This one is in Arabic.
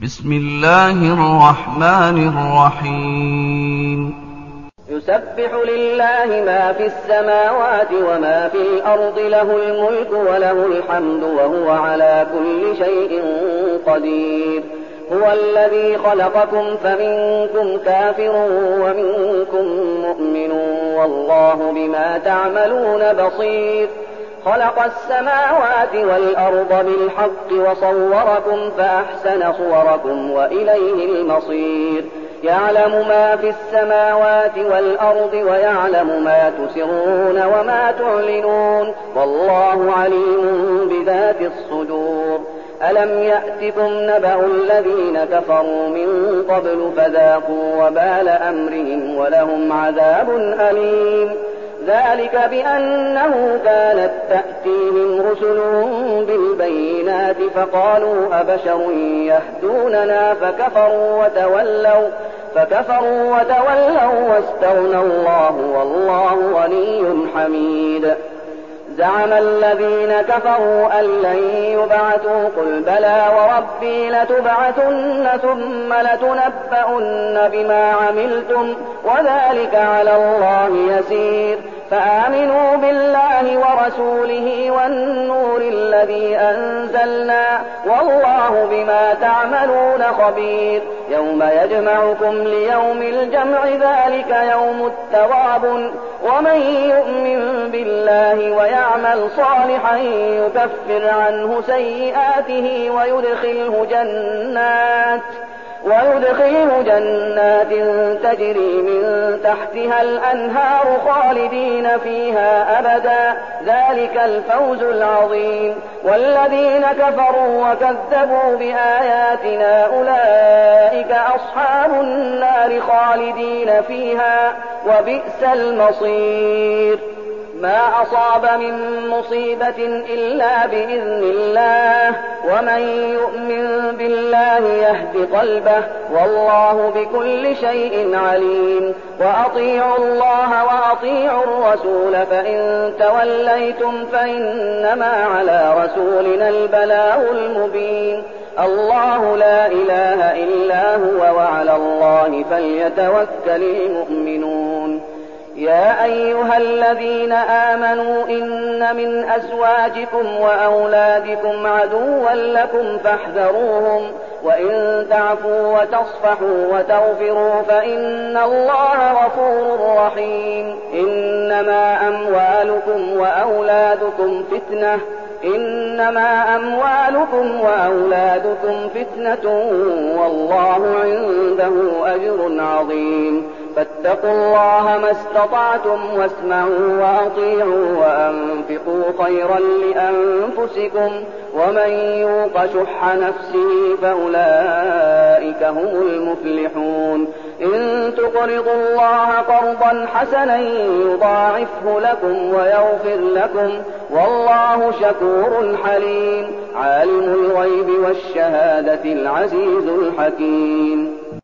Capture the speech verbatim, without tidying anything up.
بسم الله الرحمن الرحيم يسبح لله ما في السماوات وما في الأرض، له الملك وله الحمد وهو على كل شيء قدير. هو الذي خلقكم فمنكم كافر ومنكم مؤمن والله بما تعملون بصير. خلق السماوات والأرض بالحق وصوركم فأحسن صوركم وإليه المصير. يعلم ما في السماوات والأرض ويعلم ما تسرون وما تعلنون والله عليم بذات الصدور. ألم يأتكم نبأ الذين كفروا من قبل فذاقوا وبال أمرهم ولهم عذاب أليم. ذلك بأنه كانت تأتيهم رسلهم بالبينات فقالوا أبشر يهدوننا فكفروا وتولوا فكفروا وتولوا واستغنى الله والله غني حميد. زعم الذين كفروا أن لن يبعثوا قل بلى وربي لتبعثن ثم لتنبؤن بما عملتم وذلك على الله يسير. فآمنوا بالله ورسوله والنور الذي أنزلنا والله بما تعملون خبير. يوم يجمعكم ليوم الجمع ذلك يوم التغابن. ومن يؤمن بالله ويعمل صالحا يكفر عنه سيئاته ويدخله جنات ويدخله جنات تجري من تحتها الأنهار خالدين فيها أبدا ذلك الفوز العظيم. والذين كفروا وكذبوا بآياتنا أولئك أصحاب النار خالدين فيها وبئس المصير. ما أصاب من مصيبة إلا بإذن الله ومن يؤمن بالله يهد قلبه والله بكل شيء عليم. وأطيعوا الله وأطيعوا الرسول فإن توليتم فإنما على رسولنا البلاغ المبين. الله لا إله إلا هو وعلى الله فليتوكل المؤمنون. يا أيها الذين آمنوا إن من أزواجكم وأولادكم عدوا لكم فاحذروهم وإن تعفوا وتصفحوا وتغفروا فإن الله غفور رحيم. إنما أموالكم وأولادكم فتنة إنما أموالكم وأولادكم فتنة والله عنده أجر عظيم. فاتقوا الله ما استطعتم واسمعوا وأطيعوا وأنفقوا خيرا لأنفسكم ومن يوق شح نفسه فأولئك هم المفلحون. إن تقرضوا الله قرضا حسنا يضاعفه لكم ويغفر لكم والله شكور حليم. عالم الغيب والشهادة العزيز الحكيم.